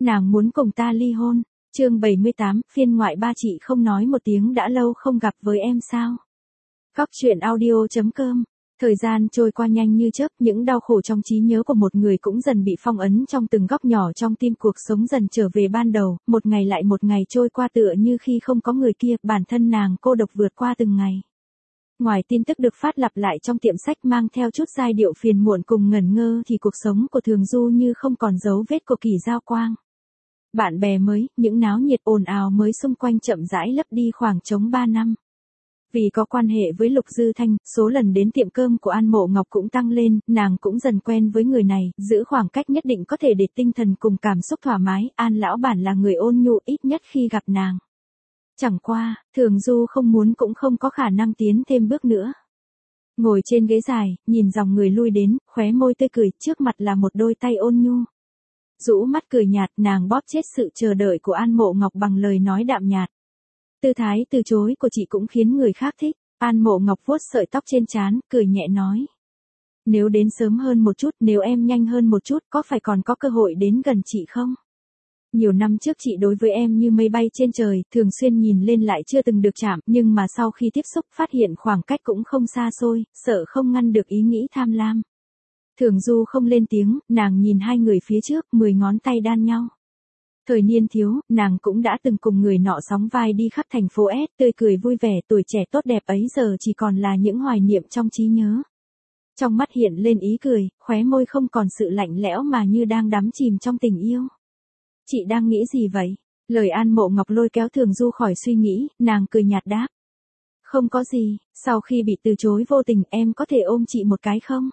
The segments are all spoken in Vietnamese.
Nàng muốn cùng ta ly hôn. Chương 78, phiên ngoại ba chị không nói một tiếng đã lâu không gặp với em sao? Góc truyện audio.com. Thời gian trôi qua nhanh như chớp, những đau khổ trong trí nhớ của một người cũng dần bị phong ấn trong từng góc nhỏ trong tim, cuộc sống dần trở về ban đầu, một ngày lại một ngày trôi qua tựa như khi không có người kia, bản thân nàng cô độc vượt qua từng ngày. Ngoài tin tức được phát lặp lại trong tiệm sách mang theo chút giai điệu phiền muộn cùng ngẩn ngơ thì cuộc sống của Thường Du như không còn dấu vết của Kỳ Giao Quang. Bạn bè mới, những náo nhiệt ồn ào mới xung quanh chậm rãi lấp đi khoảng trống 3 năm. Vì có quan hệ với Lục Dư Thanh, số lần đến tiệm cơm của An Mộ Ngọc cũng tăng lên, nàng cũng dần quen với người này, giữ khoảng cách nhất định có thể để tinh thần cùng cảm xúc thoải mái. An lão bản là người ôn nhu ít nhất khi gặp nàng. Chẳng qua, Thường Du không muốn cũng không có khả năng tiến thêm bước nữa. Ngồi trên ghế dài, nhìn dòng người lui đến, khóe môi tươi cười, trước mặt là một đôi tay ôn nhu. Rũ mắt cười nhạt, nàng bóp chết sự chờ đợi của An Mộ Ngọc bằng lời nói đạm nhạt. Tư thái từ chối của chị cũng khiến người khác thích. An Mộ Ngọc vuốt sợi tóc trên trán, cười nhẹ nói. Nếu đến sớm hơn một chút, nếu em nhanh hơn một chút, có phải còn có cơ hội đến gần chị không? Nhiều năm trước chị đối với em như mây bay trên trời, thường xuyên nhìn lên lại chưa từng được chạm, nhưng mà sau khi tiếp xúc phát hiện khoảng cách cũng không xa xôi, sợ không ngăn được ý nghĩ tham lam. Thường Du không lên tiếng, nàng nhìn hai người phía trước, 10 ngón tay đan nhau. Thời niên thiếu, nàng cũng đã từng cùng người nọ sóng vai đi khắp thành phố S, tươi cười vui vẻ, tuổi trẻ tốt đẹp ấy giờ chỉ còn là những hoài niệm trong trí nhớ. Trong mắt hiện lên ý cười, khóe môi không còn sự lạnh lẽo mà như đang đắm chìm trong tình yêu. Chị đang nghĩ gì vậy? Lời An Mộ Ngọc lôi kéo Thường Du khỏi suy nghĩ, nàng cười nhạt đáp. Không có gì, sau khi bị từ chối vô tình em có thể ôm chị một cái không?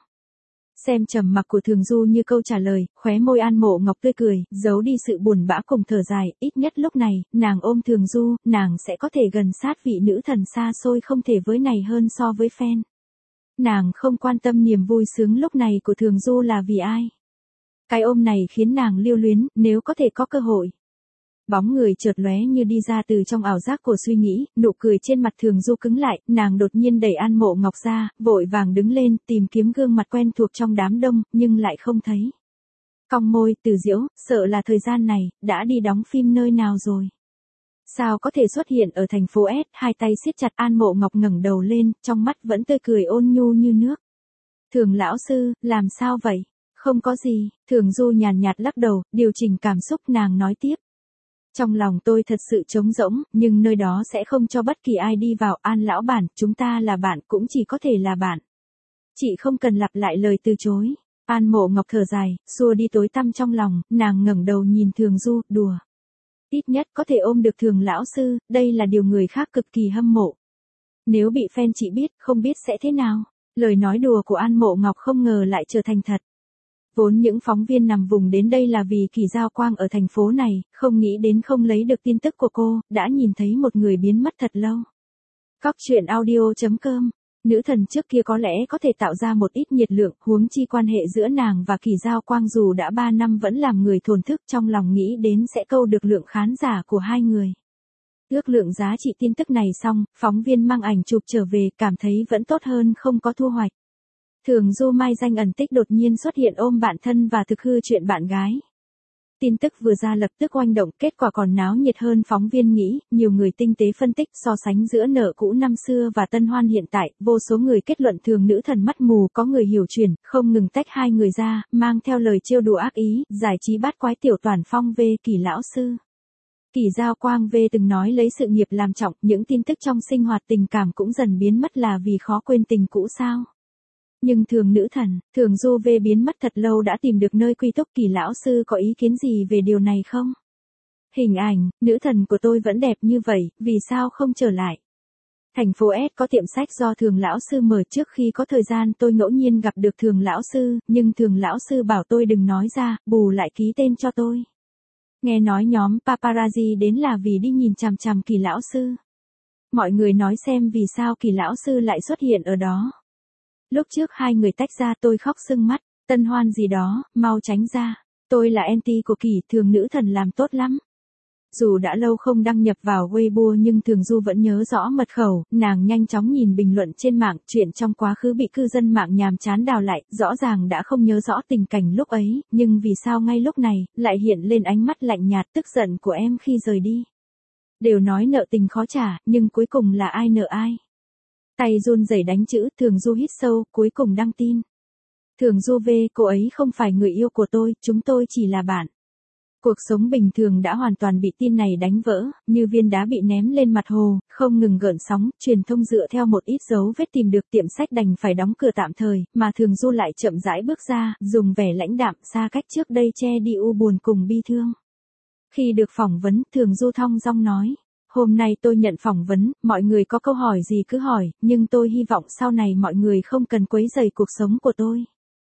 Xem trầm mặc của Thường Du như câu trả lời, khóe môi An Mộ Ngọc tươi cười, giấu đi sự buồn bã cùng thở dài, ít nhất lúc này, nàng ôm Thường Du, nàng sẽ có thể gần sát vị nữ thần xa xôi không thể với này hơn so với fan. Nàng không quan tâm niềm vui sướng lúc này của Thường Du là vì ai. Cái ôm này khiến nàng lưu luyến, nếu có thể có cơ hội. Bóng người chợt lóe như đi ra từ trong ảo giác của suy nghĩ, nụ cười trên mặt Thường Du cứng lại, nàng đột nhiên đẩy An Mộ Ngọc ra, vội vàng đứng lên, tìm kiếm gương mặt quen thuộc trong đám đông, nhưng lại không thấy. Cong môi, Từ Diễu, sợ là thời gian này, đã đi đóng phim nơi nào rồi? Sao có thể xuất hiện ở thành phố S, hai tay siết chặt. An Mộ Ngọc ngẩng đầu lên, trong mắt vẫn tươi cười ôn nhu như nước. Thường lão sư, làm sao vậy? Không có gì, Thường Du nhàn nhạt lắc đầu, điều chỉnh cảm xúc, nàng nói tiếp. Trong lòng tôi thật sự trống rỗng, nhưng nơi đó sẽ không cho bất kỳ ai đi vào. An lão bản, chúng ta là bạn, cũng chỉ có thể là bạn. Chị không cần lặp lại lời từ chối. An Mộ Ngọc thở dài, xua đi tối tăm trong lòng, nàng ngẩng đầu nhìn Thường Du, đùa. Ít nhất có thể ôm được Thường lão sư, đây là điều người khác cực kỳ hâm mộ. Nếu bị fan chị biết, không biết sẽ thế nào. Lời nói đùa của An Mộ Ngọc không ngờ lại trở thành thật. Vốn những phóng viên nằm vùng đến đây là vì Kỳ Giao Quang ở thành phố này, không nghĩ đến không lấy được tin tức của cô, đã nhìn thấy một người biến mất thật lâu. Góc truyện audio.com. Nữ thần trước kia có lẽ có thể tạo ra một ít nhiệt lượng, huống chi quan hệ giữa nàng và Kỳ Giao Quang dù đã 3 năm vẫn làm người thổn thức, trong lòng nghĩ đến sẽ câu được lượng khán giả của hai người. Ước lượng giá trị tin tức này xong, phóng viên mang ảnh chụp trở về, cảm thấy vẫn tốt hơn không có thu hoạch. Thường Du mai danh ẩn tích đột nhiên xuất hiện ôm bạn thân và thực hư chuyện bạn gái. Tin tức vừa ra lập tức oanh động, kết quả còn náo nhiệt hơn phóng viên nghĩ, nhiều người tinh tế phân tích so sánh giữa nợ cũ năm xưa và tân hoan hiện tại, vô số người kết luận Thường nữ thần mắt mù, có người hiểu chuyển, không ngừng tách hai người ra, mang theo lời trêu đùa ác ý, giải trí bát quái tiểu toàn phong về Kỳ lão sư. Kỳ Giao Quang về từng nói lấy sự nghiệp làm trọng, những tin tức trong sinh hoạt tình cảm cũng dần biến mất là vì khó quên tình cũ sao. Nhưng Thường nữ thần, Thường Du về biến mất thật lâu đã tìm được nơi quy túc. Kỳ lão sư có ý kiến gì về điều này không? Hình ảnh, nữ thần của tôi vẫn đẹp như vậy, vì sao không trở lại? Thành phố S có tiệm sách do Thường lão sư mở, trước khi có thời gian tôi ngẫu nhiên gặp được Thường lão sư, nhưng Thường lão sư bảo tôi đừng nói ra, bù lại ký tên cho tôi. Nghe nói nhóm paparazzi đến là vì đi nhìn chằm chằm Kỳ lão sư. Mọi người nói xem vì sao Kỳ lão sư lại xuất hiện ở đó. Lúc trước hai người tách ra tôi khóc sưng mắt, tân hoan gì đó, mau tránh ra. Tôi là anti của Kỳ, Thường nữ thần làm tốt lắm. Dù đã lâu không đăng nhập vào Weibo nhưng Thường Du vẫn nhớ rõ mật khẩu, nàng nhanh chóng nhìn bình luận trên mạng, chuyện trong quá khứ bị cư dân mạng nhàm chán đào lại, rõ ràng đã không nhớ rõ tình cảnh lúc ấy, nhưng vì sao ngay lúc này, lại hiện lên ánh mắt lạnh nhạt tức giận của em khi rời đi. Đều nói nợ tình khó trả, nhưng cuối cùng là ai nợ ai? Tay run rẩy đánh chữ, Thường Du hít sâu, cuối cùng đăng tin. Thường Du về, cô ấy không phải người yêu của tôi, chúng tôi chỉ là bạn. Cuộc sống bình thường đã hoàn toàn bị tin này đánh vỡ, như viên đá bị ném lên mặt hồ, không ngừng gợn sóng, truyền thông dựa theo một ít dấu vết tìm được tiệm sách đành phải đóng cửa tạm thời, mà Thường Du lại chậm rãi bước ra, dùng vẻ lãnh đạm xa cách trước đây che đi u buồn cùng bi thương. Khi được phỏng vấn, Thường Du thong dong nói, hôm nay tôi nhận phỏng vấn, mọi người có câu hỏi gì cứ hỏi, nhưng tôi hy vọng sau này mọi người không cần quấy rầy cuộc sống của tôi.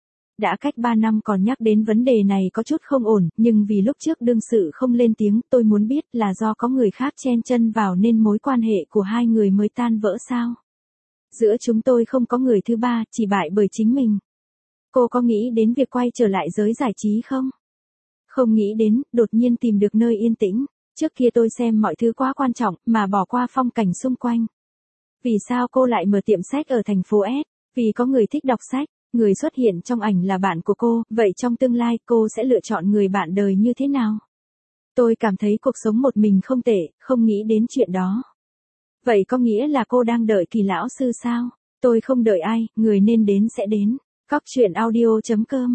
Đã cách 3 năm còn nhắc đến vấn đề này có chút không ổn, nhưng vì lúc trước đương sự không lên tiếng, tôi muốn biết là do có người khác chen chân vào nên mối quan hệ của hai người mới tan vỡ sao? Giữa chúng tôi không có người thứ ba, chỉ bại bởi chính mình. Cô có nghĩ đến việc quay trở lại giới giải trí không? Không nghĩ đến, đột nhiên tìm được nơi yên tĩnh. Trước kia tôi xem mọi thứ quá quan trọng, mà bỏ qua phong cảnh xung quanh. Vì sao cô lại mở tiệm sách ở thành phố S? Vì có người thích đọc sách. Người xuất hiện trong ảnh là bạn của cô, vậy trong tương lai cô sẽ lựa chọn người bạn đời như thế nào? Tôi cảm thấy cuộc sống một mình không tệ, không nghĩ đến chuyện đó. Vậy có nghĩa là cô đang đợi Kỳ lão sư sao? Tôi không đợi ai, người nên đến sẽ đến. Cóc truyện audio.com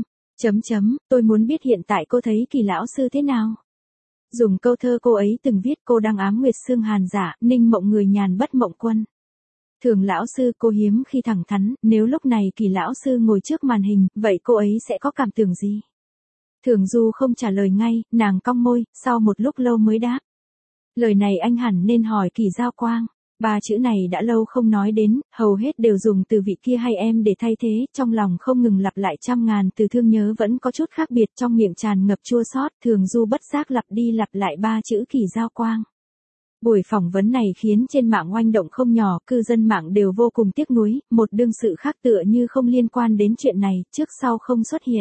tôi muốn biết hiện tại cô thấy Kỳ lão sư thế nào? Dùng câu thơ cô ấy từng viết, cô đang ám nguyệt xương hàn giả, ninh mộng người nhàn bất mộng quân. Thường lão sư, cô hiếm khi thẳng thắn, nếu lúc này Kỳ lão sư ngồi trước màn hình, vậy cô ấy sẽ có cảm tưởng gì? Thường Du không trả lời ngay, nàng cong môi, sau một lúc lâu mới đáp. Lời này anh hẳn nên hỏi Kỳ Giao Quang. 3 chữ này đã lâu không nói đến, hầu hết đều dùng từ vị kia hay em để thay thế, trong lòng không ngừng lặp lại trăm ngàn từ thương nhớ vẫn có chút khác biệt, trong miệng tràn ngập chua xót. Thường Du bất giác lặp đi lặp lại 3 chữ Kỳ Giao Quang. Buổi phỏng vấn này khiến trên mạng oanh động không nhỏ, cư dân mạng đều vô cùng tiếc nuối, một đương sự khác tựa như không liên quan đến chuyện này, trước sau không xuất hiện.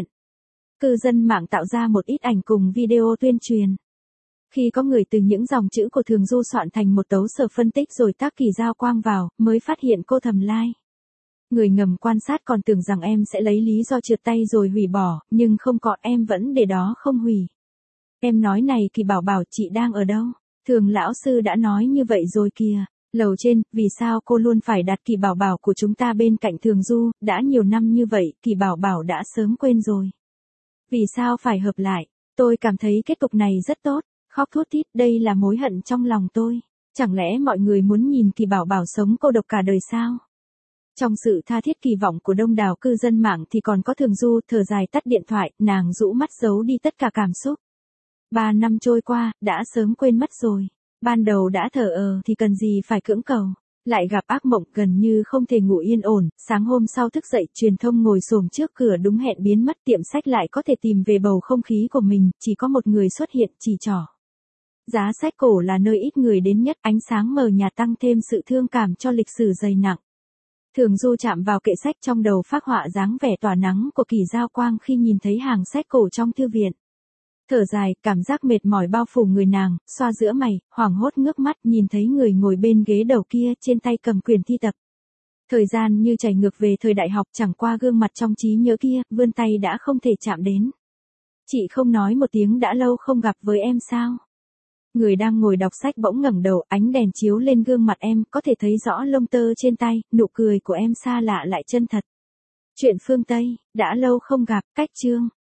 Cư dân mạng tạo ra một ít ảnh cùng video tuyên truyền. Khi có người từ những dòng chữ của Thường Du soạn thành một tấu sở phân tích rồi tác Kỳ Giao Quang vào, mới phát hiện cô thầm like. Người ngầm quan sát còn tưởng rằng em sẽ lấy lý do trượt tay rồi hủy bỏ, nhưng không có, em vẫn để đó không hủy. Em nói này Kỳ bảo bảo, chị đang ở đâu? Thường lão sư đã nói như vậy rồi kìa. Lầu trên, vì sao cô luôn phải đặt Kỳ bảo bảo của chúng ta bên cạnh Thường Du, đã nhiều năm như vậy, Kỳ bảo bảo đã sớm quên rồi. Vì sao phải hợp lại? Tôi cảm thấy kết cục này rất tốt. Khóc thút thít, đây là mối hận trong lòng tôi. Chẳng lẽ mọi người muốn nhìn Kỳ bảo bảo sống cô độc cả đời sao? Trong sự tha thiết kỳ vọng của đông đảo cư dân mạng thì còn có Thường Du, thở dài tắt điện thoại, nàng rũ mắt giấu đi tất cả cảm xúc. 3 năm trôi qua, đã sớm quên mất rồi. Ban đầu đã thờ thì cần gì phải cưỡng cầu. Lại gặp ác mộng, gần như không thể ngủ yên ổn, sáng hôm sau thức dậy, truyền thông ngồi xổm trước cửa đúng hẹn biến mất, tiệm sách lại có thể tìm về bầu không khí của mình, chỉ có một người xuất hiện, chỉ trỏ. Giá sách cổ là nơi ít người đến nhất, ánh sáng mờ nhạt tăng thêm sự thương cảm cho lịch sử dày nặng. Thường Du chạm vào kệ sách, trong đầu phác họa dáng vẻ tỏa nắng của Kỳ Giao Quang khi nhìn thấy hàng sách cổ trong thư viện. Thở dài, cảm giác mệt mỏi bao phủ người nàng, xoa giữa mày, hoảng hốt ngước mắt, nhìn thấy người ngồi bên ghế đầu kia, trên tay cầm quyển thi tập. Thời gian như chảy ngược về thời đại học, chẳng qua gương mặt trong trí nhớ kia, vươn tay đã không thể chạm đến. Chị không nói một tiếng, đã lâu không gặp với em sao? Người đang ngồi đọc sách bỗng ngẩng đầu, ánh đèn chiếu lên gương mặt em, có thể thấy rõ lông tơ trên tay, nụ cười của em xa lạ lại chân thật. Chuyện phương Tây, đã lâu không gặp, cách chương.